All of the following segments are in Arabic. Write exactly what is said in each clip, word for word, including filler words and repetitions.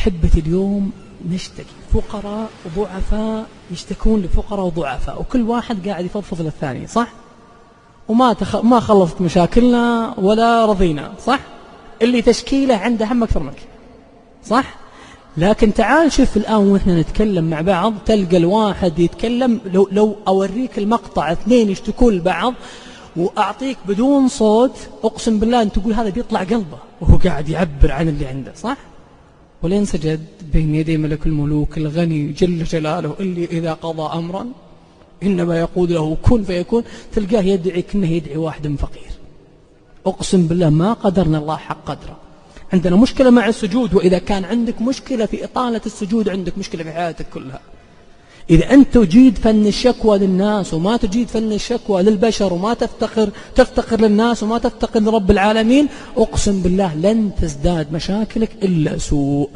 أحبتي اليوم نشتكي فقراء وضعفاء يشتكون لفقراء وضعفاء، وكل واحد قاعد يفضفض للثاني، صح؟ وما تخ... ما خلصت مشاكلنا ولا رضينا، صح؟ اللي تشكيله عنده هم أكثر منك، صح؟ لكن تعال شوف الآن وإحنا نتكلم مع بعض، تلقى الواحد يتكلم، لو, لو أوريك المقطع اثنين يشتكون لبعض وأعطيك بدون صوت، أقسم بالله أن تقول هذا بيطلع قلبه وهو قاعد يعبر عن اللي عنده، صح؟ ولين سجد بين يدي ملك الملوك الغني جل جلاله اللي إذا قضى أمرا إنما يقول له كن فيكون، تلقاه يدعي كأنه يدعي واحد فقير. أقسم بالله ما قدرنا الله حق قدره. عندنا مشكلة مع السجود، وإذا كان عندك مشكلة في إطالة السجود عندك مشكلة في حياتك كلها. إذا أنت تجيد فن الشكوى للناس وما تجيد فن الشكوى للبشر، وما تفتقر تفتقر للناس وما تفتقر لرب العالمين، أقسم بالله لن تزداد مشاكلك إلا سوء.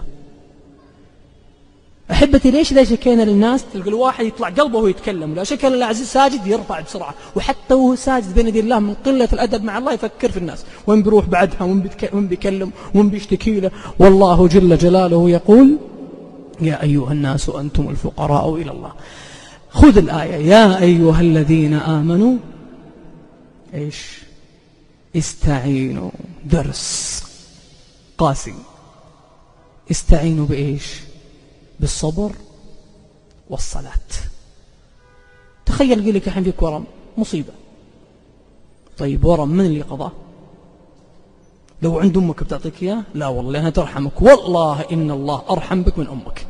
أحبتي ليش إذا شكينا للناس تلقى الواحد يطلع قلبه وهو يتكلم، لا شكى لله عزيز ساجد يرفع بسرعة، وحتى وهو ساجد بين يدي الله من قلة الأدب مع الله يفكر في الناس وين بيروح بعدها وين بيكلم وين بيشتكي له. والله جل جلاله يقول يا أيها الناس أنتم الفقراء إلى الله. خذ الآية يا أيها الذين آمنوا إيش استعينوا، درس قاسي، استعينوا بإيش؟ بالصبر والصلاة. تخيل قلك الحين فيك ورم مصيبة، طيب ورم من اللي قضاه؟ لو عند أمك بتعطيك إياه؟ لا والله لأنها ترحمك، والله إن الله أرحم بك من أمك.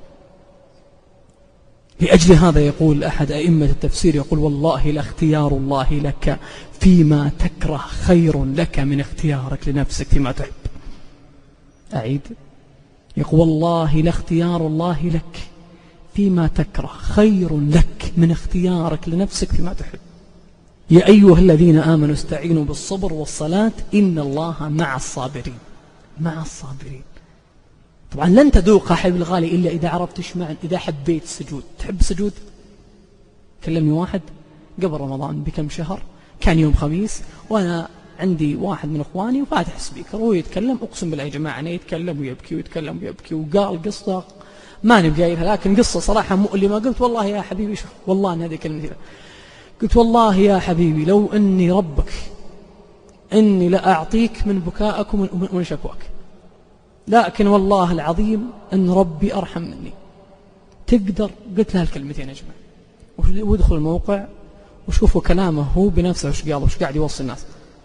لأجل هذا يقول أحد أئمة التفسير يقول والله لاختيار الله لك فيما تكره خير لك من اختيارك لنفسك فيما تحب. أعيد، يقول والله لاختيار الله لك فيما تكره خير لك من اختيارك لنفسك فيما تحب. يا أيها الذين آمنوا استعينوا بالصبر والصلاة إن الله مع الصابرين. مع الصابرين. طبعا لن تذوق حبيب الغالي إلا إذا عرفت إيش معنى، إذا حبيت السجود. تحب السجود؟ كلمني واحد قبل رمضان بكم شهر، كان يوم خميس وأنا عندي واحد من أخواني وفاتح سبيكر وهو يتكلم، أقسم بالله يا جماعة أنا يتكلم ويبكي ويتكلم ويبكي، وقال قصة ما نبقى قايلها لكن قصة صراحة مؤلمة. قلت والله يا حبيبي شوف، والله أن هذه كلمة، قلت والله يا حبيبي لو أني ربك إني لأعطيك من بكائك ومن شكواك، لكن والله العظيم أن ربي أرحم مني. تقدر؟ قلت لها الكلمتين يا جماعة، وادخل الموقع وشوفوا كلامه هو بنفسه وش قال وش قاعد يوصي الناس.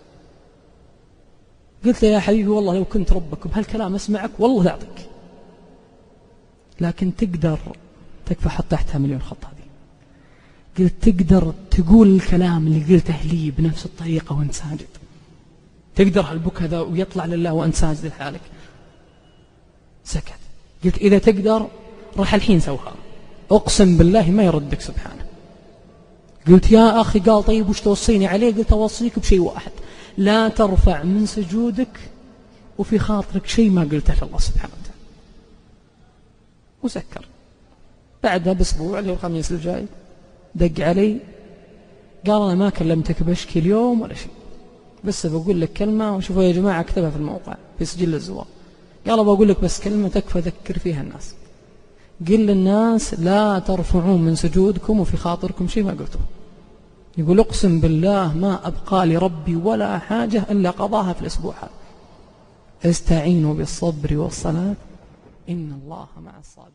قلت له يا حبيبي والله لو كنت ربك بهالكلام أسمعك والله لأعطيك، لكن تقدر تكفى حط تحتها مليون خط هذه. قلت تقدر تقول الكلام اللي قلته لي بنفس الطريقة وانت ساجد؟ تقدر هالبك هذا ويطلع لله وانت ساجد لحالك؟ سكت. قلت إذا تقدر راح الحين سوها، أقسم بالله ما يردك سبحانه. قلت يا أخي، قال طيب وش توصيني عليه؟ قلت أوصيك بشيء واحد، لا ترفع من سجودك وفي خاطرك شيء ما قلته لله سبحانه وتعالى. وسكر. بعدها بأسبوع اللي هو الخميس الجاي دق علي قال أنا ما كلمتك بشكي اليوم ولا شيء، بس بقول لك كلمة وشوفوا يا جماعة اكتبها في الموقع في سجل الزوار. قال بقول لك بس كلمة تكفى ذكر فيها الناس، قل للناس لا ترفعون من سجودكم وفي خاطركم شيء ما قلته. يقول أقسم بالله ما أبقى لربي ولا حاجة إلا قضاها في الأسبوع هذا. استعينوا بالصبر والصلاة إن الله مع الصابرين.